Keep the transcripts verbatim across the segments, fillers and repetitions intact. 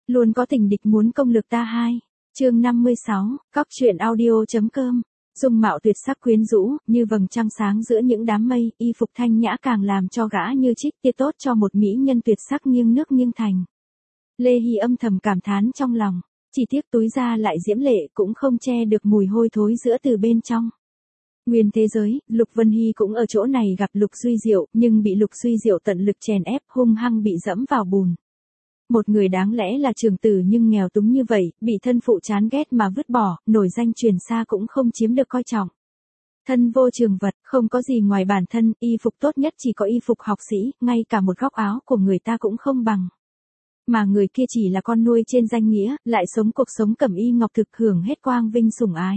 Luôn có tình địch muốn công lược ta hai. Chương năm mươi sáu, cóc truyện audio.com. Dung mạo tuyệt sắc quyến rũ, như vầng trăng sáng giữa những đám mây, y phục thanh nhã càng làm cho gã như trích tia tốt cho một mỹ nhân tuyệt sắc nghiêng nước nghiêng thành. Lê Hy âm thầm cảm thán trong lòng, chỉ tiếc túi da lại diễm lệ cũng không che được mùi hôi thối giữa từ bên trong. Nguyên thế giới, Lục Vân Hy cũng ở chỗ này gặp Lục Duy Diệu, nhưng bị Lục Duy Diệu tận lực chèn ép, hung hăng bị dẫm vào bùn. Một người đáng lẽ là trưởng tử nhưng nghèo túng như vậy, bị thân phụ chán ghét mà vứt bỏ, nổi danh truyền xa cũng không chiếm được coi trọng. Thân vô trường vật, không có gì ngoài bản thân, y phục tốt nhất chỉ có y phục học sĩ, ngay cả một góc áo của người ta cũng không bằng. Mà người kia chỉ là con nuôi trên danh nghĩa, lại sống cuộc sống cẩm y ngọc thực hưởng hết quang vinh sủng ái.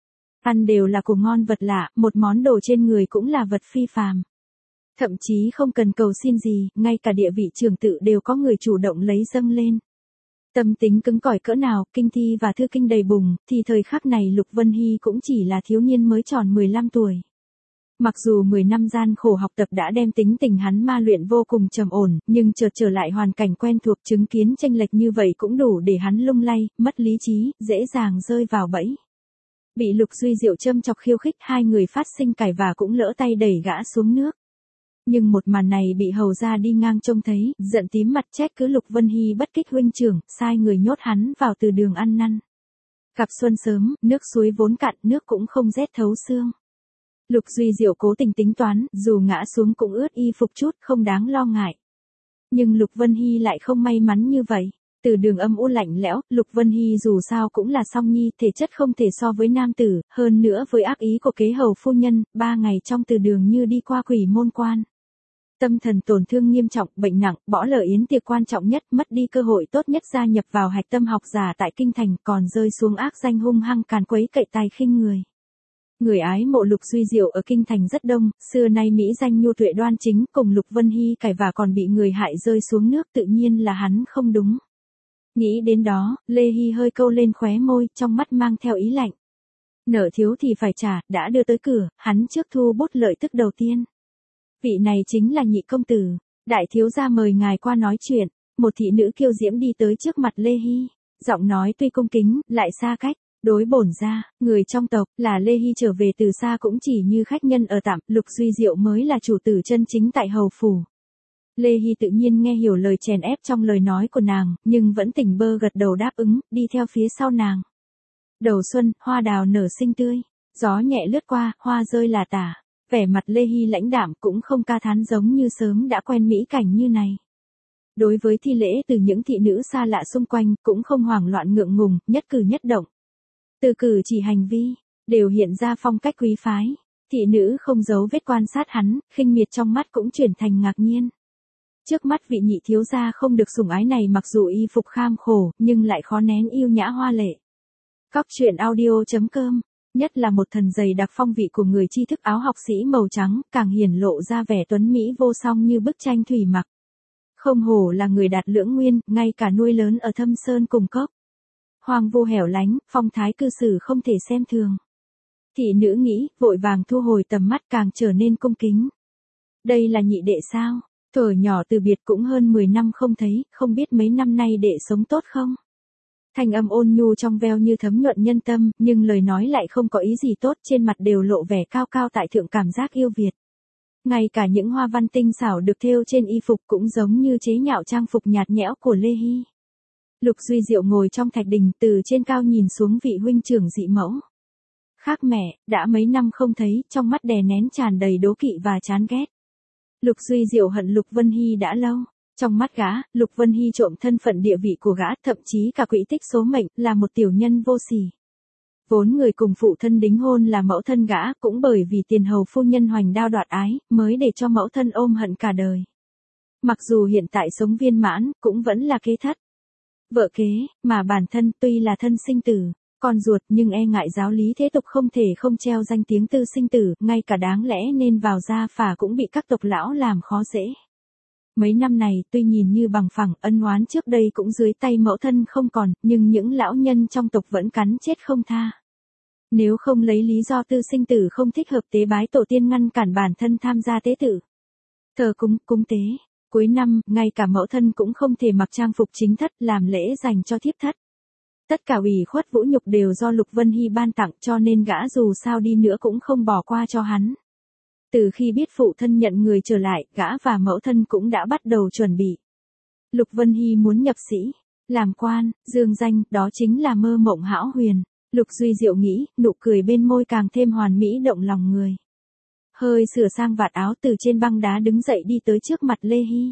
Ăn đều là của ngon vật lạ, một món đồ trên người cũng là vật phi phàm. Thậm chí không cần cầu xin gì, ngay cả địa vị trưởng tự đều có người chủ động lấy dâng lên. Tâm tính cứng cỏi cỡ nào, kinh thi và thư kinh đầy bùng, thì thời khắc này Lục Vân Hy cũng chỉ là thiếu niên mới tròn mười lăm tuổi. Mặc dù mười năm gian khổ học tập đã đem tính tình hắn ma luyện vô cùng trầm ổn, nhưng chợt trở lại hoàn cảnh quen thuộc chứng kiến chênh lệch như vậy cũng đủ để hắn lung lay, mất lý trí, dễ dàng rơi vào bẫy. Bị Lục Duy Diệu châm chọc khiêu khích, hai người phát sinh cãi vã cũng lỡ tay đẩy gã xuống nước. Nhưng một màn này bị hầu ra đi ngang trông thấy, giận tím mặt trách cứ Lục Vân Hy bất kích huynh trưởng, sai người nhốt hắn vào từ đường ăn năn. Gặp xuân sớm, nước suối vốn cạn, nước cũng không rét thấu xương. Lục Duy Diệu cố tình tính toán, dù ngã xuống cũng ướt y phục chút, không đáng lo ngại. Nhưng Lục Vân Hy lại không may mắn như vậy. Từ đường âm u lạnh lẽo, Lục Vân Hy dù sao cũng là song nhi, thể chất không thể so với nam tử, hơn nữa với ác ý của kế hầu phu nhân, ba ngày trong từ đường như đi qua quỷ môn quan. Tâm thần tổn thương nghiêm trọng, bệnh nặng, bỏ lỡ yến tiệc quan trọng nhất, mất đi cơ hội tốt nhất gia nhập vào hạch tâm học giả tại kinh thành, còn rơi xuống ác danh hung hăng càn quấy cậy tài khinh người. Người ái mộ Lục Duy Diệu ở kinh thành rất đông, xưa nay mỹ danh nhu tuệ đoan chính, cùng Lục Vân Hy cãi vã còn bị người hại rơi xuống nước, tự nhiên là hắn không đúng. Nghĩ đến đó, Lê Hy hơi câu lên khóe môi, trong mắt mang theo ý lạnh. Nợ thiếu thì phải trả, đã đưa tới cửa, hắn trước thu bút lợi tức đầu tiên. Vị này chính là nhị công tử, đại thiếu gia mời ngài qua nói chuyện. Một thị nữ kiêu diễm đi tới trước mặt Lê Hy, giọng nói tuy cung kính, lại xa cách. Đối bổn ra, người trong tộc, là Lê Hy trở về từ xa cũng chỉ như khách nhân ở tạm, Lục Duy Diệu mới là chủ tử chân chính tại hầu phủ. Lê Hy tự nhiên nghe hiểu lời chèn ép trong lời nói của nàng, nhưng vẫn tỉnh bơ gật đầu đáp ứng, đi theo phía sau nàng. Đầu xuân, hoa đào nở xinh tươi, gió nhẹ lướt qua, hoa rơi là tả. Vẻ mặt Lê Hy lãnh đạm cũng không ca thán giống như sớm đã quen mỹ cảnh như này. Đối với thi lễ từ những thị nữ xa lạ xung quanh, cũng không hoảng loạn ngượng ngùng, nhất cử nhất động. Từ cử chỉ hành vi, đều hiện ra phong cách quý phái. Thị nữ không giấu vết quan sát hắn, khinh miệt trong mắt cũng chuyển thành ngạc nhiên. Trước mắt vị nhị thiếu gia không được sủng ái này mặc dù y phục kham khổ, nhưng lại khó nén yêu nhã hoa lệ. Cóc truyện audio.com. Nhất là một thần dày đặc phong vị của người tri thức áo học sĩ màu trắng, càng hiển lộ ra vẻ tuấn mỹ vô song như bức tranh thủy mặc. Không hổ là người đạt lưỡng nguyên, ngay cả nuôi lớn ở thâm sơn cùng cốc. Hoang vu hẻo lánh, phong thái cư xử không thể xem thường. Thị nữ nghĩ, vội vàng thu hồi tầm mắt càng trở nên cung kính. Đây là nhị đệ sao? Thuở nhỏ từ biệt cũng hơn mười năm không thấy, không biết mấy năm nay đệ sống tốt không? Thanh âm ôn nhu trong veo như thấm nhuận nhân tâm, nhưng lời nói lại không có ý gì tốt, trên mặt đều lộ vẻ cao cao tại thượng cảm giác yêu Việt. Ngay cả những hoa văn tinh xảo được thêu trên y phục cũng giống như chế nhạo trang phục nhạt nhẽo của Lê Hy. Lục Duy Diệu ngồi trong thạch đình, từ trên cao nhìn xuống vị huynh trưởng dị mẫu. Khác mẹ, đã mấy năm không thấy, trong mắt đè nén tràn đầy đố kỵ và chán ghét. Lục Duy Diệu hận Lục Vân Hy đã lâu. Trong mắt gã, Lục Vân Hy trộm thân phận địa vị của gã, thậm chí cả quỹ tích số mệnh, là một tiểu nhân vô sỉ. Vốn người cùng phụ thân đính hôn là mẫu thân gã, cũng bởi vì tiền hầu phu nhân hoành đao đoạt ái, mới để cho mẫu thân ôm hận cả đời. Mặc dù hiện tại sống viên mãn, cũng vẫn là kế thất. Vợ kế, mà bản thân tuy là thân sinh tử, con ruột nhưng e ngại giáo lý thế tục không thể không treo danh tiếng tư sinh tử, ngay cả đáng lẽ nên vào gia phả cũng bị các tộc lão làm khó dễ. Mấy năm này tuy nhìn như bằng phẳng, ân oán trước đây cũng dưới tay mẫu thân không còn, nhưng những lão nhân trong tộc vẫn cắn chết không tha. Nếu không lấy lý do tư sinh tử không thích hợp tế bái tổ tiên ngăn cản bản thân tham gia tế tự, thờ cúng, cúng tế, Cuối năm, ngay cả mẫu thân cũng không thể mặc trang phục chính thất làm lễ dành cho thiếp thất. Tất cả ủy khuất vũ nhục đều do Lục Vân Hy ban tặng, cho nên gã dù sao đi nữa cũng không bỏ qua cho hắn. Từ khi biết phụ thân nhận người trở lại, gã và mẫu thân cũng đã bắt đầu chuẩn bị. Lục Vân Hy muốn nhập sĩ, làm quan, dương danh, đó chính là mơ mộng hão huyền. Lục Duy Diệu nghĩ, nụ cười bên môi càng thêm hoàn mỹ động lòng người. Hơi sửa sang vạt áo, từ trên băng đá đứng dậy đi tới trước mặt Lê Hy.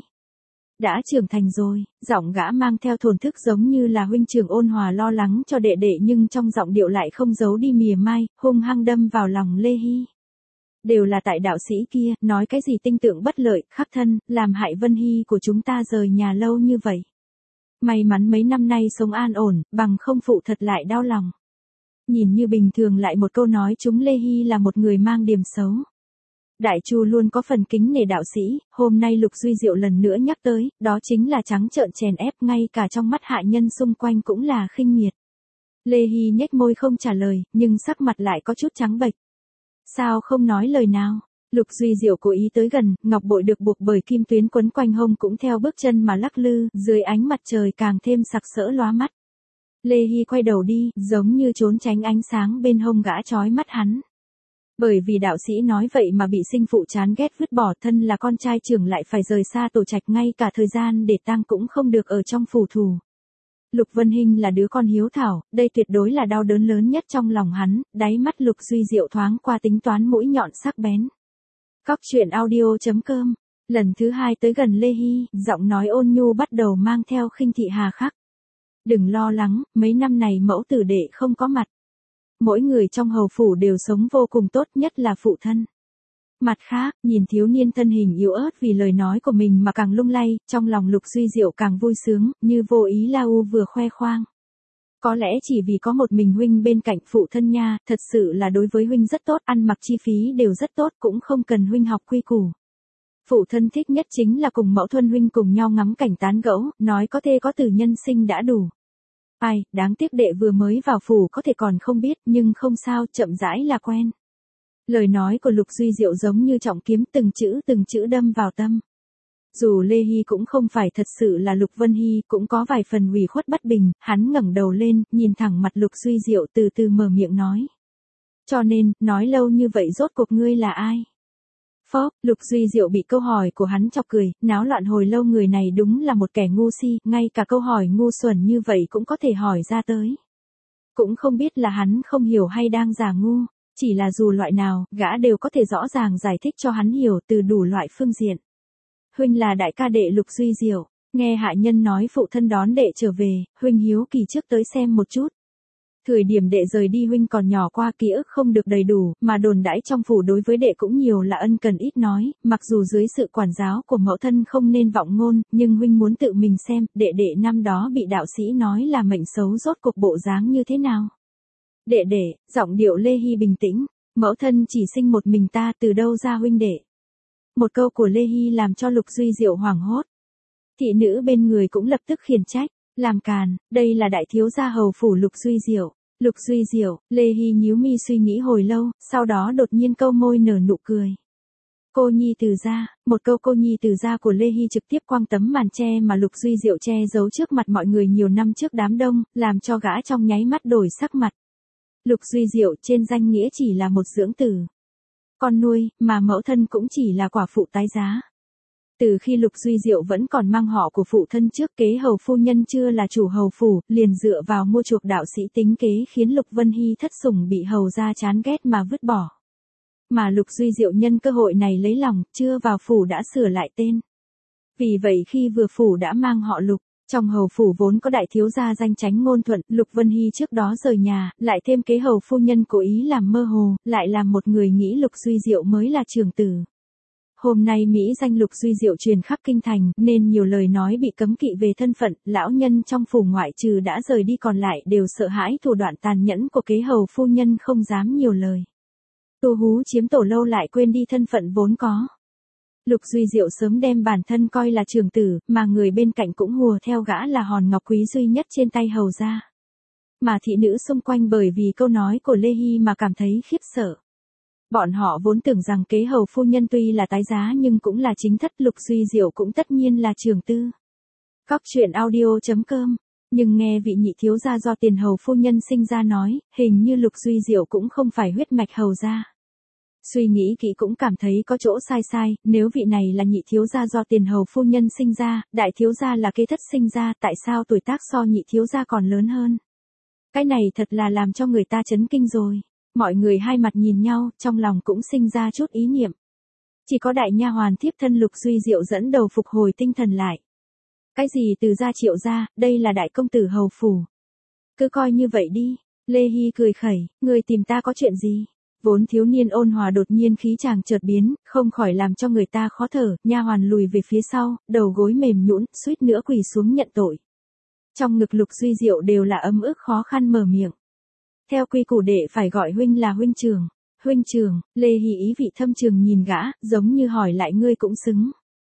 Đã trưởng thành rồi, giọng gã mang theo thổn thức giống như là huynh trưởng ôn hòa lo lắng cho đệ đệ, nhưng trong giọng điệu lại không giấu đi mỉa mai, hung hăng đâm vào lòng Lê Hy. Đều là tại đạo sĩ kia, nói cái gì tinh tượng bất lợi, khắc thân, làm hại Vân Hy của chúng ta rời nhà lâu như vậy. May mắn mấy năm nay sống an ổn, bằng không phụ thật lại đau lòng. Nhìn như bình thường lại một câu nói chúng Lê Hy là một người mang điểm xấu. Đại Chu luôn có phần kính nể đạo sĩ, hôm nay Lục Duy Diệu lần nữa nhắc tới, đó chính là trắng trợn chèn ép, ngay cả trong mắt hạ nhân xung quanh cũng là khinh miệt. Lê Hy nhếch môi không trả lời, nhưng sắc mặt lại có chút trắng bệch. Sao không nói lời nào? Lục Duy Diệu cố ý tới gần, ngọc bội được buộc bởi kim tuyến quấn quanh hông cũng theo bước chân mà lắc lư, dưới ánh mặt trời càng thêm sặc sỡ lóa mắt. Lê Hy quay đầu đi, giống như trốn tránh ánh sáng bên hông gã chói mắt hắn. Bởi vì đạo sĩ nói vậy mà bị sinh phụ chán ghét vứt bỏ, thân là con trai trưởng lại phải rời xa tổ trạch, ngay cả thời gian để tang cũng không được ở trong phủ thủ. Lục Vân Hinh là đứa con hiếu thảo, đây tuyệt đối là đau đớn lớn nhất trong lòng hắn, đáy mắt Lục Duy Diệu thoáng qua tính toán mũi nhọn sắc bén. Cóc truyện audio chấm com, lần thứ hai tới gần Lê Hy, giọng nói ôn nhu bắt đầu mang theo khinh thị hà khắc. Đừng lo lắng, mấy năm này mẫu tử đệ không có mặt. Mỗi người trong hầu phủ đều sống vô cùng tốt, nhất là phụ thân. Mặt khác, nhìn thiếu niên thân hình yếu ớt vì lời nói của mình mà càng lung lay, trong lòng Lục Duy Diệu càng vui sướng, như vô ý la u vừa khoe khoang. Có lẽ chỉ vì có một mình huynh bên cạnh phụ thân nha, thật sự là đối với huynh rất tốt, ăn mặc chi phí đều rất tốt, cũng không cần huynh học quy củ. Phụ thân thích nhất chính là cùng mẫu thân huynh cùng nhau ngắm cảnh tán gẫu, nói có thê có tử nhân sinh đã đủ. Ai, đáng tiếc đệ vừa mới vào phủ có thể còn không biết, nhưng không sao, chậm rãi là quen. Lời nói của Lục Duy Diệu giống như trọng kiếm, từng chữ từng chữ đâm vào tâm. Dù Lê Hy cũng không phải thật sự là Lục Vân Hy, cũng có vài phần ủy khuất bất bình, hắn ngẩng đầu lên, nhìn thẳng mặt Lục Duy Diệu từ từ mở miệng nói. Cho nên, nói lâu như vậy rốt cuộc ngươi là ai? Phóp, Lục Duy Diệu bị câu hỏi của hắn chọc cười, náo loạn hồi lâu, người này đúng là một kẻ ngu si, ngay cả câu hỏi ngu xuẩn như vậy cũng có thể hỏi ra tới. Cũng không biết là hắn không hiểu hay đang giả ngu, chỉ là dù loại nào, gã đều có thể rõ ràng giải thích cho hắn hiểu từ đủ loại phương diện. Huynh là đại ca đệ Lục Duy Diệu, nghe hạ nhân nói phụ thân đón đệ trở về, huynh hiếu kỳ trước tới xem một chút. Thời điểm đệ rời đi huynh còn nhỏ, qua ký ức không được đầy đủ, mà đồn đãi trong phủ đối với đệ cũng nhiều là ân cần ít nói, mặc dù dưới sự quản giáo của mẫu thân không nên vọng ngôn, nhưng huynh muốn tự mình xem, đệ đệ năm đó bị đạo sĩ nói là mệnh xấu rốt cuộc bộ dáng như thế nào. Đệ đệ, giọng điệu Lê Hy bình tĩnh, mẫu thân chỉ sinh một mình ta, từ đâu ra huynh đệ. Một câu của Lê Hy làm cho Lục Duy Diệu hoảng hốt. Thị nữ bên người cũng lập tức khiển trách, làm càn, đây là đại thiếu gia hầu phủ Lục Duy Diệu. Lục Duy Diệu, Lê Hy nhíu mi suy nghĩ hồi lâu, sau đó đột nhiên câu môi nở nụ cười. Cô nhi từ gia, một câu cô nhi từ gia của Lê Hy trực tiếp quăng tấm màn che mà Lục Duy Diệu che giấu trước mặt mọi người nhiều năm trước đám đông, làm cho gã trong nháy mắt đổi sắc mặt. Lục Duy Diệu trên danh nghĩa chỉ là một dưỡng tử, con nuôi, mà mẫu thân cũng chỉ là quả phụ tái giá. Từ khi Lục Duy Diệu vẫn còn mang họ của phụ thân trước, kế hầu phu nhân chưa là chủ hầu phủ, liền dựa vào mua chuộc đạo sĩ tính kế khiến Lục Vân Hy thất sủng bị hầu gia chán ghét mà vứt bỏ. Mà Lục Duy Diệu nhân cơ hội này lấy lòng, chưa vào phủ đã sửa lại tên. Vì vậy khi vừa phủ đã mang họ Lục, trong hầu phủ vốn có đại thiếu gia danh Chánh Ngôn Thuận, Lục Vân Hy trước đó rời nhà, lại thêm kế hầu phu nhân cố ý làm mơ hồ, lại làm một người nghĩ Lục Duy Diệu mới là trưởng tử. Hôm nay Mỹ danh Lục Duy Diệu truyền khắp kinh thành, nên nhiều lời nói bị cấm kỵ về thân phận, lão nhân trong phủ ngoại trừ đã rời đi còn lại đều sợ hãi thủ đoạn tàn nhẫn của kế hầu phu nhân, không dám nhiều lời. Tu hú chiếm tổ lâu lại quên đi thân phận vốn có. Lục Duy Diệu sớm đem bản thân coi là trưởng tử, mà người bên cạnh cũng hùa theo gã là hòn ngọc quý duy nhất trên tay hầu gia. Mà thị nữ xung quanh bởi vì câu nói của Lê Hy mà cảm thấy khiếp sợ. Bọn họ vốn tưởng rằng kế hầu phu nhân tuy là tái giá nhưng cũng là chính thất, Lục Duy Diệu cũng tất nhiên là trưởng tư. Cóc truyện audio chấm com. Nhưng nghe vị nhị thiếu gia do tiền hầu phu nhân sinh ra nói, hình như Lục Duy Diệu cũng không phải huyết mạch hầu gia. Suy nghĩ kỹ cũng cảm thấy có chỗ sai sai, nếu vị này là nhị thiếu gia do tiền hầu phu nhân sinh ra, đại thiếu gia là kế thất sinh ra, tại sao tuổi tác so nhị thiếu gia còn lớn hơn? Cái này thật là làm cho người ta chấn kinh rồi. Mọi người hai mặt nhìn nhau, trong lòng cũng sinh ra chút ý niệm. Chỉ có đại nha hoàn thiếp thân Lục Duy Diệu dẫn đầu phục hồi tinh thần lại. Cái gì từ gia Triệu gia, đây là đại công tử hầu phủ. Cứ coi như vậy đi. Lê Hy cười khẩy, người tìm ta có chuyện gì? Vốn thiếu niên ôn hòa đột nhiên khí chàng chợt biến, không khỏi làm cho người ta khó thở, nha hoàn lùi về phía sau, đầu gối mềm nhũn, suýt nữa quỳ xuống nhận tội. Trong ngực Lục Duy Diệu đều là ấm ức khó khăn mở miệng. Theo quy củ đệ phải gọi huynh là huynh trưởng. Huynh trưởng, Lê Hy ý vị thâm trường nhìn gã, giống như hỏi lại ngươi cũng xứng.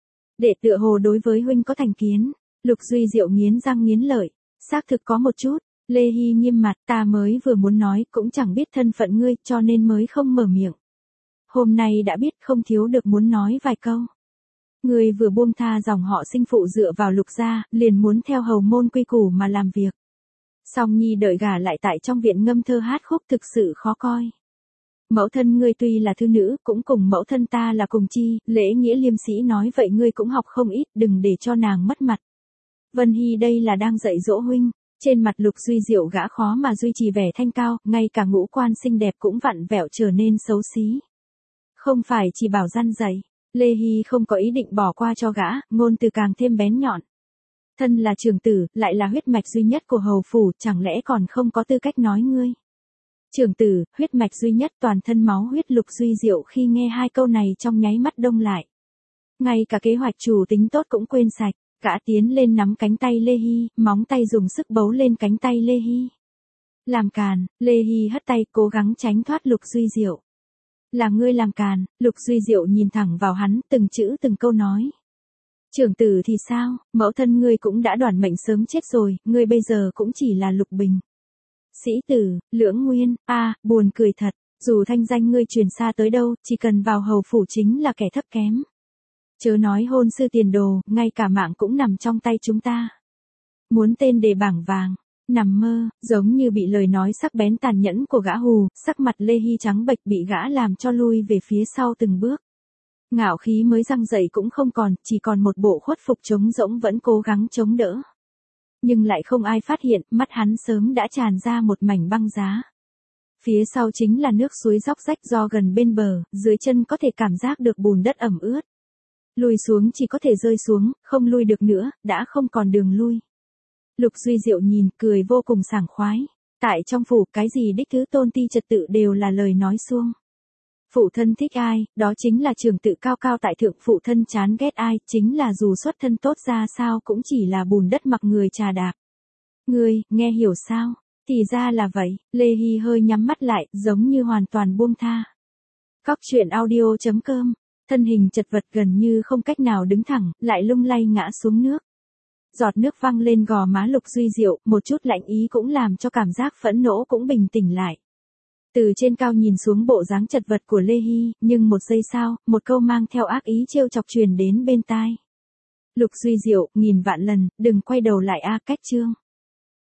Đệ tựa hồ đối với huynh có thành kiến. Lục Duy Diệu nghiến răng nghiến lợi. Xác thực có một chút. Lê Hy nghiêm mặt, ta mới vừa muốn nói, cũng chẳng biết thân phận ngươi, cho nên mới không mở miệng. Hôm nay đã biết không thiếu được muốn nói vài câu. Ngươi vừa buông tha dòng họ sinh phụ dựa vào Lục gia, liền muốn theo hầu môn quy củ mà làm việc. Song nhi đợi gả lại tại trong viện ngâm thơ hát khúc thực sự khó coi. Mẫu thân ngươi tuy là thư nữ, cũng cùng mẫu thân ta là cùng chi, lễ nghĩa liêm sĩ nói vậy ngươi cũng học không ít, đừng để cho nàng mất mặt. Vân Hy đây là đang dạy dỗ huynh. Trên mặt Lục Duy Diệu gã khó mà duy trì vẻ thanh cao, ngay cả ngũ quan xinh đẹp cũng vặn vẹo trở nên xấu xí. Không phải chỉ bảo răn dạy, Lê Hy không có ý định bỏ qua cho gã, ngôn từ càng thêm bén nhọn. Thân là trưởng tử, lại là huyết mạch duy nhất của hầu phủ, chẳng lẽ còn không có tư cách nói ngươi. Trưởng tử, huyết mạch duy nhất toàn thân máu huyết. Lục Duy Diệu khi nghe hai câu này trong nháy mắt đông lại. Ngay cả kế hoạch chủ tính tốt cũng quên sạch. Gã tiến lên nắm cánh tay Lê Hy, móng tay dùng sức bấu lên cánh tay Lê Hy. Làm càn, Lê Hy hất tay cố gắng tránh thoát Lục Duy Diệu. Là ngươi làm càn. Lục Duy Diệu nhìn thẳng vào hắn, từng chữ từng câu nói. Trưởng tử thì sao, mẫu thân ngươi cũng đã đoản mệnh sớm chết rồi, ngươi bây giờ cũng chỉ là Lục Bình. Sĩ tử, Lưỡng Nguyên, a à, buồn cười thật, dù thanh danh ngươi truyền xa tới đâu, chỉ cần vào hầu phủ chính là kẻ thấp kém. Chớ nói hôn sư tiền đồ, ngay cả mạng cũng nằm trong tay chúng ta. Muốn tên đề bảng vàng, nằm mơ, giống như bị lời nói sắc bén tàn nhẫn của gã hù, sắc mặt Lê Hy trắng bệch bị gã làm cho lui về phía sau từng bước. Ngạo khí mới răng dậy cũng không còn, chỉ còn một bộ khuất phục trống rỗng vẫn cố gắng chống đỡ. Nhưng lại không ai phát hiện, mắt hắn sớm đã tràn ra một mảnh băng giá. Phía sau chính là nước suối róc rách do gần bên bờ, dưới chân có thể cảm giác được bùn đất ẩm ướt. Lùi xuống chỉ có thể rơi xuống, không lui được nữa, đã không còn đường lui. Lục Duy Diệu nhìn, cười vô cùng sảng khoái. Tại trong phủ, cái gì đích thứ tôn ti trật tự đều là lời nói suông. Phụ thân thích ai, đó chính là trường tự cao cao tại thượng. Phụ thân chán ghét ai, chính là dù xuất thân tốt ra sao cũng chỉ là bùn đất mặc người trà đạp. Ngươi, nghe hiểu sao? Thì ra là vậy. Lê Hy hơi nhắm mắt lại, giống như hoàn toàn buông tha. Cóc truyện audio chấm com. Thân hình chật vật gần như không cách nào đứng thẳng, lại lung lay ngã xuống nước. Giọt nước văng lên gò má Lục Duy Diệu, một chút lạnh ý cũng làm cho cảm giác phẫn nộ cũng bình tĩnh lại. Từ trên cao nhìn xuống bộ dáng chật vật của Lê Hy, nhưng một giây sau, một câu mang theo ác ý trêu chọc truyền đến bên tai. Lục Duy Diệu, nghìn vạn lần, đừng quay đầu lại a, cách chương.